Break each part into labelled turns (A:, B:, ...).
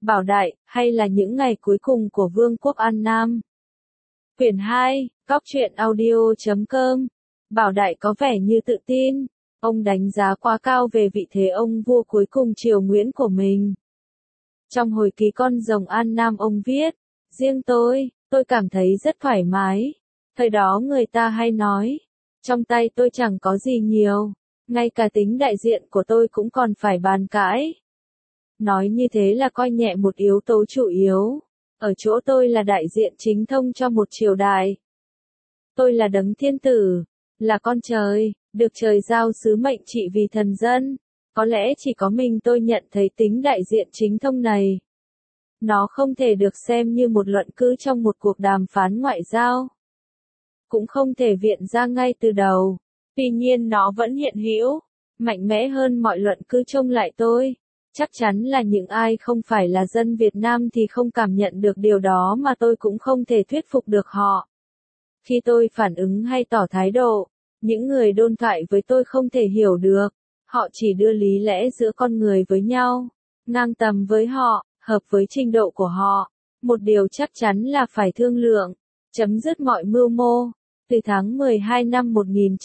A: Bảo Đại, hay là những ngày cuối cùng của Vương quốc An Nam. Quyển 2, Góc truyện audio.com. Bảo Đại có vẻ như tự tin, ông đánh giá quá cao về vị thế ông vua cuối cùng triều Nguyễn của mình. Trong hồi ký Con rồng An Nam ông viết, riêng tôi cảm thấy rất thoải mái. Thời đó người ta hay nói, trong tay tôi chẳng có gì nhiều, ngay cả tính đại diện của tôi cũng còn phải bàn cãi. Nói như thế là coi nhẹ một yếu tố chủ yếu, ở chỗ tôi là đại diện chính thông cho một triều đại. Tôi là đấng thiên tử, là con trời, được trời giao sứ mệnh trị vì thần dân. Có lẽ chỉ có mình tôi nhận thấy tính đại diện chính thông này. Nó không thể được xem như một luận cứ trong một cuộc đàm phán ngoại giao. Cũng không thể viện ra ngay từ đầu. Tuy nhiên nó vẫn hiện hữu, mạnh mẽ hơn mọi luận cứ trông lại tôi. Chắc chắn là những ai không phải là dân Việt Nam thì không cảm nhận được điều đó mà tôi cũng không thể thuyết phục được họ. Khi tôi phản ứng hay tỏ thái độ, những người đôn thoại với tôi không thể hiểu được. Họ chỉ đưa lý lẽ giữa con người với nhau, ngang tầm với họ, hợp với trình độ của họ. Một điều chắc chắn là phải thương lượng, chấm dứt mọi mưu mô. Từ tháng 12 năm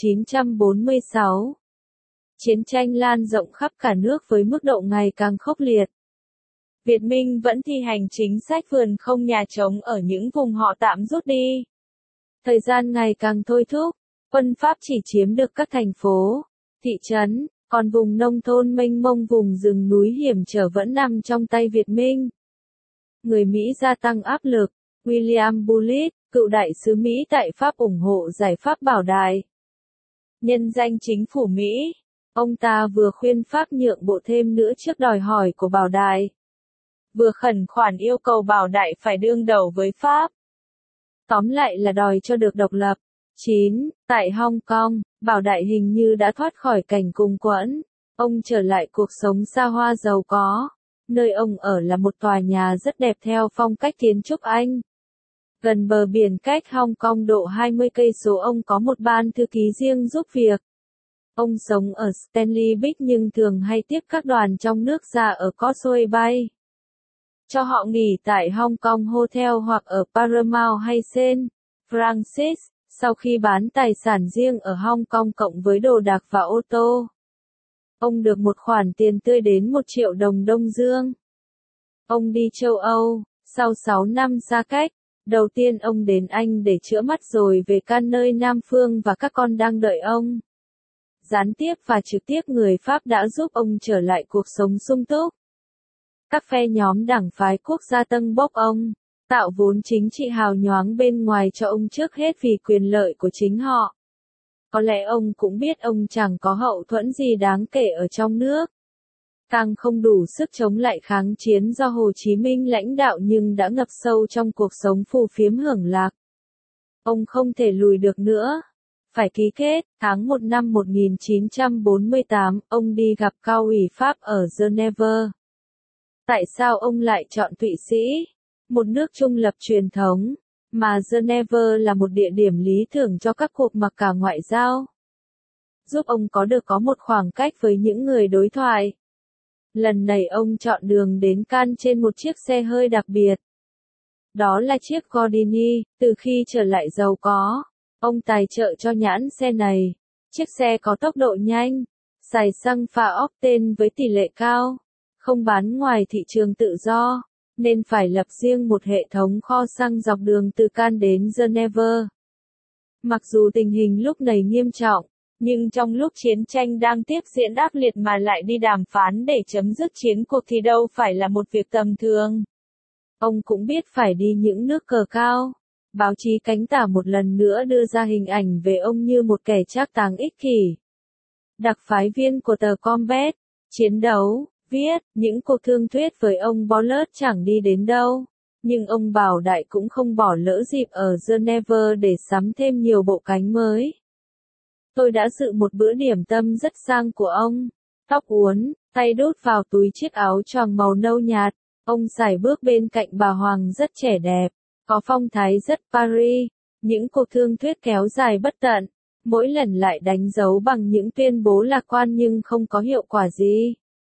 A: 1946, chiến tranh lan rộng khắp cả nước với mức độ ngày càng khốc liệt. Việt Minh vẫn thi hành chính sách vườn không nhà trống ở những vùng họ tạm rút đi. Thời gian ngày càng thôi thúc, quân Pháp chỉ chiếm được các thành phố, thị trấn, còn vùng nông thôn mênh mông vùng rừng núi hiểm trở vẫn nằm trong tay Việt Minh. Người Mỹ gia tăng áp lực, William Bullitt, cựu đại sứ Mỹ tại Pháp ủng hộ giải pháp Bảo Đại. Nhân danh chính phủ Mỹ, ông ta vừa khuyên Pháp nhượng bộ thêm nữa trước đòi hỏi của Bảo Đại, vừa khẩn khoản yêu cầu Bảo Đại phải đương đầu với Pháp. Tóm lại là đòi cho được độc lập. 9. Tại Hong Kong, Bảo Đại hình như đã thoát khỏi cảnh cùng quẫn. Ông trở lại cuộc sống xa hoa giàu có. Nơi ông ở là một tòa nhà rất đẹp theo phong cách kiến trúc Anh. Gần bờ biển cách Hong Kong độ 20 cây số, ông có một ban thư ký riêng giúp việc. Ông sống ở Stanley Beach nhưng thường hay tiếp các đoàn trong nước ra ở Causeway Bay. Cho họ nghỉ tại Hong Kong Hotel hoặc ở Paramount hay St. Francis, sau khi bán tài sản riêng ở Hong Kong cộng với đồ đạc và ô tô. Ông được một khoản tiền tươi đến 1 triệu đồng Đông Dương. Ông đi châu Âu, sau 6 năm xa cách, đầu tiên ông đến Anh để chữa mắt rồi về Cannes nơi Nam Phương và các con đang đợi ông. Gián tiếp và trực tiếp người Pháp đã giúp ông trở lại cuộc sống sung túc. Các phe nhóm đảng phái quốc gia tâng bốc ông, tạo vốn chính trị hào nhoáng bên ngoài cho ông trước hết vì quyền lợi của chính họ. Có lẽ ông cũng biết ông chẳng có hậu thuẫn gì đáng kể ở trong nước. Càng không đủ sức chống lại kháng chiến do Hồ Chí Minh lãnh đạo nhưng đã ngập sâu trong cuộc sống phù phiếm hưởng lạc. Ông không thể lùi được nữa. Phải ký kết, tháng 1 năm 1948, ông đi gặp cao ủy Pháp ở Geneva. Tại sao ông lại chọn Thụy Sĩ, một nước trung lập truyền thống, mà Geneva là một địa điểm lý tưởng cho các cuộc mặc cả ngoại giao? Giúp ông có một khoảng cách với những người đối thoại. Lần này ông chọn đường đến Cannes trên một chiếc xe hơi đặc biệt. Đó là chiếc Gordini. Từ khi trở lại giàu có, ông tài trợ cho nhãn xe này. Chiếc xe có tốc độ nhanh, xài xăng pha octane với tỷ lệ cao, không bán ngoài thị trường tự do, nên phải lập riêng một hệ thống kho xăng dọc đường từ Cannes đến Geneva. Mặc dù tình hình lúc này nghiêm trọng, nhưng trong lúc chiến tranh đang tiếp diễn ác liệt mà lại đi đàm phán để chấm dứt chiến cuộc thì đâu phải là một việc tầm thường. Ông cũng biết phải đi những nước cờ cao. Báo chí cánh tả một lần nữa đưa ra hình ảnh về ông như một kẻ trác táng ích kỷ. Đặc phái viên của tờ Combat, chiến đấu, viết, những cuộc thương thuyết với ông Bollert chẳng đi đến đâu. Nhưng ông Bảo Đại cũng không bỏ lỡ dịp ở Geneva để sắm thêm nhiều bộ cánh mới. Tôi đã dự một bữa điểm tâm rất sang của ông. Tóc uốn, tay đút vào túi chiếc áo choàng màu nâu nhạt. Ông sải bước bên cạnh bà Hoàng rất trẻ đẹp, có phong thái rất Paris. Những cuộc thương thuyết kéo dài bất tận, mỗi lần lại đánh dấu bằng những tuyên bố lạc quan nhưng không có hiệu quả gì.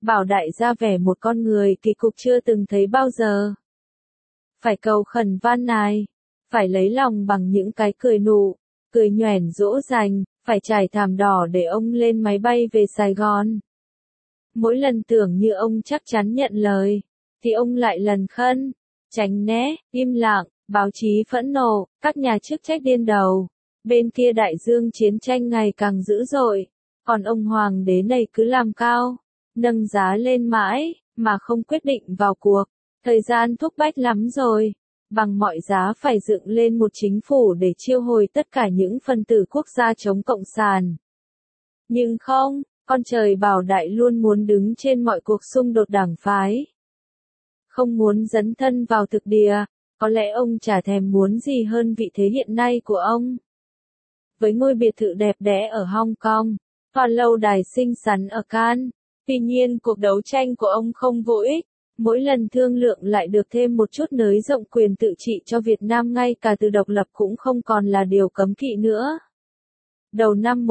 A: Bảo Đại ra vẻ một con người kỳ cục chưa từng thấy bao giờ. Phải cầu khẩn van nài, phải lấy lòng bằng những cái cười nụ, cười nhoẻn dỗ dành, phải trải thảm đỏ để ông lên máy bay về Sài Gòn. Mỗi lần tưởng như ông chắc chắn nhận lời, thì ông lại lần khân, tránh né, im lặng, báo chí phẫn nộ, các nhà chức trách điên đầu. Bên kia đại dương chiến tranh ngày càng dữ dội, còn ông hoàng đế này cứ làm cao, nâng giá lên mãi, mà không quyết định vào cuộc. Thời gian thúc bách lắm rồi, bằng mọi giá phải dựng lên một chính phủ để chiêu hồi tất cả những phần tử quốc gia chống cộng sản. Nhưng không, con trời Bảo Đại luôn muốn đứng trên mọi cuộc xung đột đảng phái. Không muốn dấn thân vào thực địa, có lẽ ông chả thèm muốn gì hơn vị thế hiện nay của ông. Với ngôi biệt thự đẹp đẽ ở Hong Kong, và lâu đài xinh xắn ở Cannes, tuy nhiên cuộc đấu tranh của ông không vô ích. Mỗi lần thương lượng lại được thêm một chút nới rộng quyền tự trị cho Việt Nam ngay cả từ độc lập cũng không còn là điều cấm kỵ nữa. Đầu năm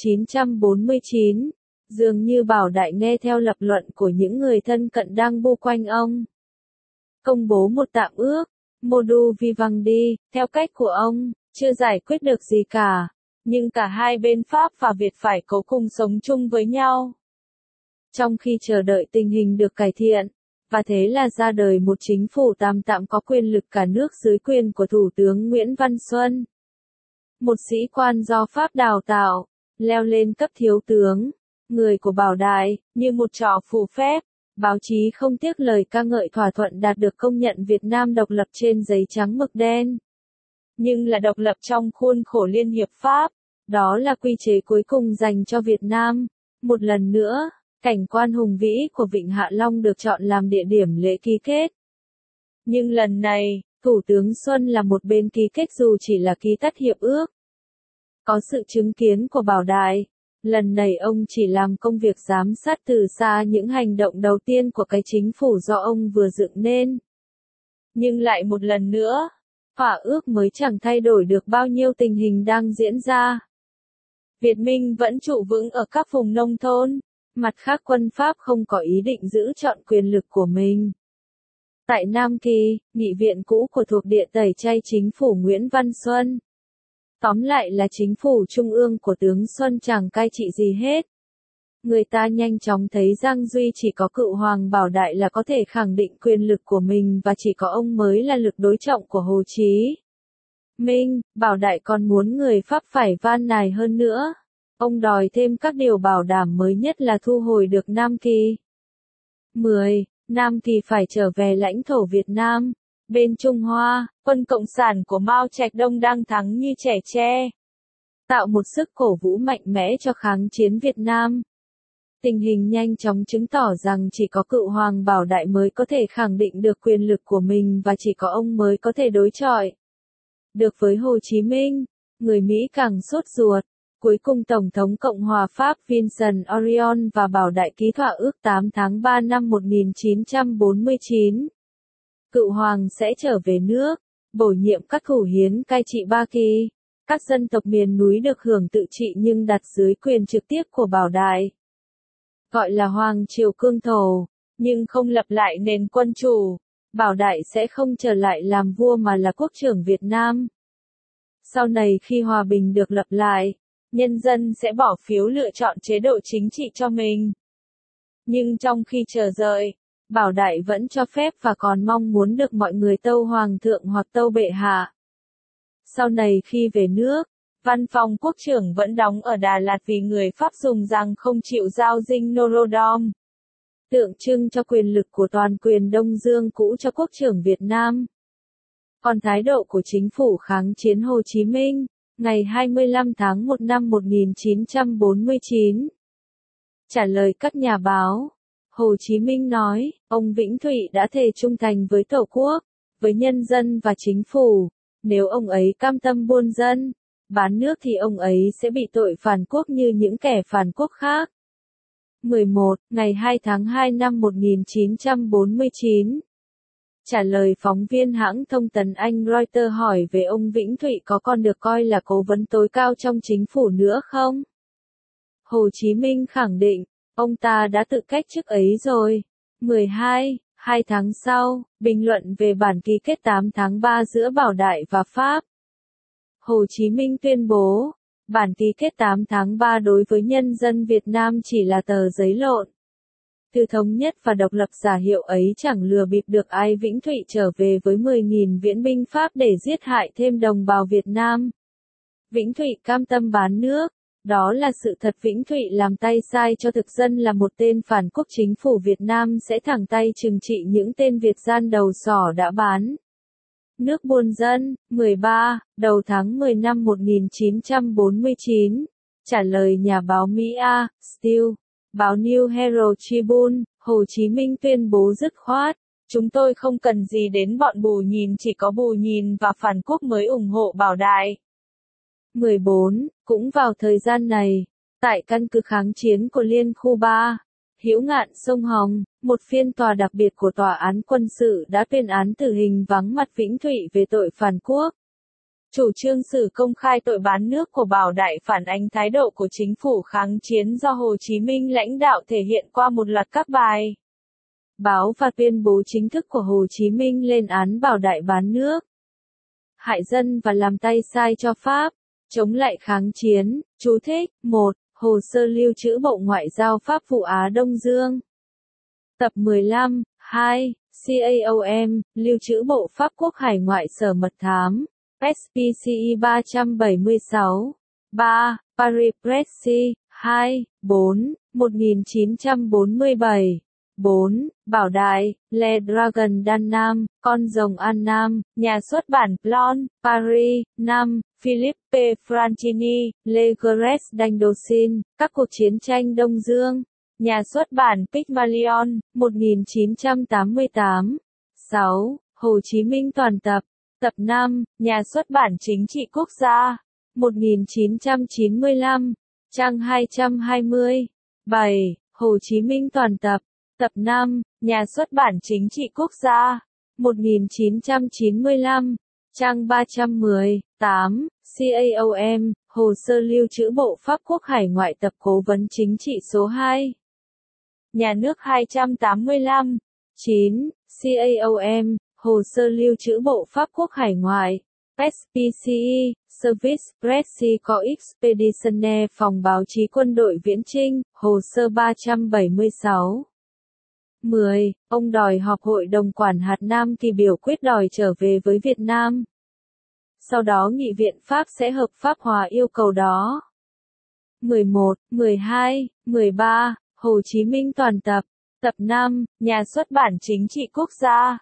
A: 1949, dường như Bảo Đại nghe theo lập luận của những người thân cận đang bu quanh ông. Công bố một tạm ước, Modus Vivendi, theo cách của ông, chưa giải quyết được gì cả, nhưng cả hai bên Pháp và Việt phải cố cùng sống chung với nhau. Trong khi chờ đợi tình hình được cải thiện, và thế là ra đời một chính phủ tạm có quyền lực cả nước dưới quyền của Thủ tướng Nguyễn Văn Xuân. Một sĩ quan do Pháp đào tạo, leo lên cấp thiếu tướng, người của Bảo Đại, như một trò phù phép, báo chí không tiếc lời ca ngợi thỏa thuận đạt được công nhận Việt Nam độc lập trên giấy trắng mực đen. Nhưng là độc lập trong khuôn khổ Liên hiệp Pháp, đó là quy chế cuối cùng dành cho Việt Nam. Một lần nữa, cảnh quan hùng vĩ của Vịnh Hạ Long được chọn làm địa điểm lễ ký kết. Nhưng lần này, Thủ tướng Xuân là một bên ký kết dù chỉ là ký tắt hiệp ước. Có sự chứng kiến của Bảo Đại, lần này ông chỉ làm công việc giám sát từ xa những hành động đầu tiên của cái chính phủ do ông vừa dựng nên. Nhưng lại một lần nữa, thỏa ước mới chẳng thay đổi được bao nhiêu tình hình đang diễn ra. Việt Minh vẫn trụ vững ở các vùng nông thôn. Mặt khác quân Pháp không có ý định giữ trọn quyền lực của mình. Tại Nam Kỳ, nghị viện cũ của thuộc địa tẩy chay chính phủ Nguyễn Văn Xuân. Tóm lại là chính phủ trung ương của tướng Xuân chẳng cai trị gì hết. Người ta nhanh chóng thấy Giang Duy chỉ có cựu Hoàng Bảo Đại là có thể khẳng định quyền lực của mình và chỉ có ông mới là lực đối trọng của Hồ Chí Minh. Bảo Đại còn muốn người Pháp phải van nài hơn nữa. Ông đòi thêm các điều bảo đảm mới nhất là thu hồi được Nam Kỳ. 10. Nam Kỳ phải trở về lãnh thổ Việt Nam. Bên Trung Hoa, quân Cộng sản của Mao Trạch Đông đang thắng như trẻ tre. Tạo một sức cổ vũ mạnh mẽ cho kháng chiến Việt Nam. Tình hình nhanh chóng chứng tỏ rằng chỉ có cựu Hoàng Bảo Đại mới có thể khẳng định được quyền lực của mình và chỉ có ông mới có thể đối chọi được với Hồ Chí Minh. Người Mỹ càng sốt ruột. Cuối cùng Tổng thống Cộng hòa Pháp Vincent Auriol và Bảo Đại ký thỏa ước 8 tháng 3 năm 1949. Cựu Hoàng sẽ trở về nước, bổ nhiệm các thủ hiến cai trị Ba Kỳ. Các dân tộc miền núi được hưởng tự trị nhưng đặt dưới quyền trực tiếp của Bảo Đại. Gọi là Hoàng triều cương thổ, nhưng không lập lại nền quân chủ. Bảo Đại sẽ không trở lại làm vua mà là quốc trưởng Việt Nam. Sau này khi hòa bình được lập lại, nhân dân sẽ bỏ phiếu lựa chọn chế độ chính trị cho mình. Nhưng trong khi chờ đợi, Bảo Đại vẫn cho phép và còn mong muốn được mọi người tâu Hoàng thượng hoặc tâu bệ hạ. Sau này khi về nước, văn phòng quốc trưởng vẫn đóng ở Đà Lạt vì người Pháp dùng rằng không chịu giao dinh Norodom. Tượng trưng cho quyền lực của toàn quyền Đông Dương cũ cho quốc trưởng Việt Nam. Còn thái độ của chính phủ kháng chiến Hồ Chí Minh, ngày 25 tháng 1 năm 1949. Trả lời các nhà báo, Hồ Chí Minh nói, ông Vĩnh Thụy đã thề trung thành với Tổ quốc, với nhân dân và chính phủ. Nếu ông ấy cam tâm buôn dân, bán nước thì ông ấy sẽ bị tội phản quốc như những kẻ phản quốc khác. 11. Ngày 2 tháng 2 năm 1949. Trả lời phóng viên hãng thông tấn Anh Reuters hỏi về ông Vĩnh Thụy có còn được coi là cố vấn tối cao trong chính phủ nữa không? Hồ Chí Minh khẳng định, Ông ta đã tự cách chức ấy rồi. 12. 2 tháng sau, bình luận về bản ký kết 8 tháng 3 giữa Bảo Đại và Pháp. Hồ Chí Minh tuyên bố, bản ký kết 8 tháng 3 đối với nhân dân Việt Nam chỉ là tờ giấy lộn. Từ thống nhất và độc lập giả hiệu ấy chẳng lừa bịp được ai. Vĩnh Thụy trở về với 10.000 viễn binh Pháp để giết hại thêm đồng bào Việt Nam. Vĩnh Thụy cam tâm bán nước. Đó là sự thật. Vĩnh Thụy làm tay sai cho thực dân là một tên phản quốc. Chính phủ Việt Nam sẽ thẳng tay trừng trị những tên Việt gian đầu sỏ đã bán nước buôn dân. 13. Đầu tháng 10 năm 1949, trả lời nhà báo Mỹ A. Steele, báo New Herald Tribune, Hồ Chí Minh tuyên bố dứt khoát, chúng tôi không cần gì đến bọn bù nhìn, chỉ có bù nhìn và phản quốc mới ủng hộ Bảo Đại. 14. Cũng vào thời gian này, tại căn cứ kháng chiến của Liên khu 3, Hữu Ngạn Sông Hồng, một phiên tòa đặc biệt của Tòa án quân sự đã tuyên án tử hình vắng mặt Vĩnh Thụy về tội phản quốc. Chủ trương xử công khai tội bán nước của Bảo Đại phản ánh thái độ của chính phủ kháng chiến do Hồ Chí Minh lãnh đạo thể hiện qua một loạt các bài báo và tuyên bố chính thức của Hồ Chí Minh lên án Bảo Đại bán nước, hại dân và làm tay sai cho Pháp, chống lại kháng chiến. Chú thích: 1. Hồ sơ lưu trữ Bộ Ngoại giao Pháp vụ Á Đông Dương. Tập 15. 2. CAOM, lưu trữ Bộ Pháp Quốc Hải ngoại Sở Mật thám. SPCE 376. 3. Paris Presse. 2. 4. 1947. 4. Bảo Đại, Le Dragon Đan Nam, Con rồng An Nam, nhà xuất bản Plon, Paris. 5. Philippe Francini, Le Gres d'Indochine, các cuộc chiến tranh Đông Dương, nhà xuất bản Pygmalion, 1988. 6. Hồ Chí Minh toàn tập, tập 5, nhà xuất bản Chính trị Quốc gia, 1995, trang 220. 7. Hồ Chí Minh toàn tập, tập 5, nhà xuất bản Chính trị Quốc gia, 1995, trang 310. 8. CAOM, hồ sơ lưu trữ Bộ Pháp Quốc Hải ngoại tập cố vấn chính trị số 2. Nhà nước 285. 9. CAOM, hồ sơ lưu trữ Bộ Pháp Quốc Hải ngoại. SPCE, Service Presse Co Expeditionnaire phòng báo chí quân đội viễn chinh, hồ sơ 376. 10. Ông đòi họp Hội đồng Quản hạt Nam Kỳ biểu quyết đòi trở về với Việt Nam. Sau đó Nghị viện Pháp sẽ hợp pháp hóa yêu cầu đó. 11, 12, 13, Hồ Chí Minh toàn tập, tập 5, nhà xuất bản Chính trị Quốc gia,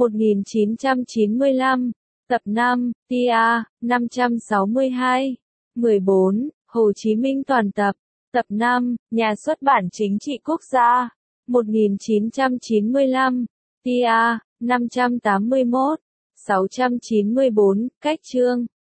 A: 1995, tập 5, TA, 562. 14, Hồ Chí Minh toàn tập 5, nhà xuất bản Chính trị Quốc gia, 1995, TA, 581. 694, cách chương.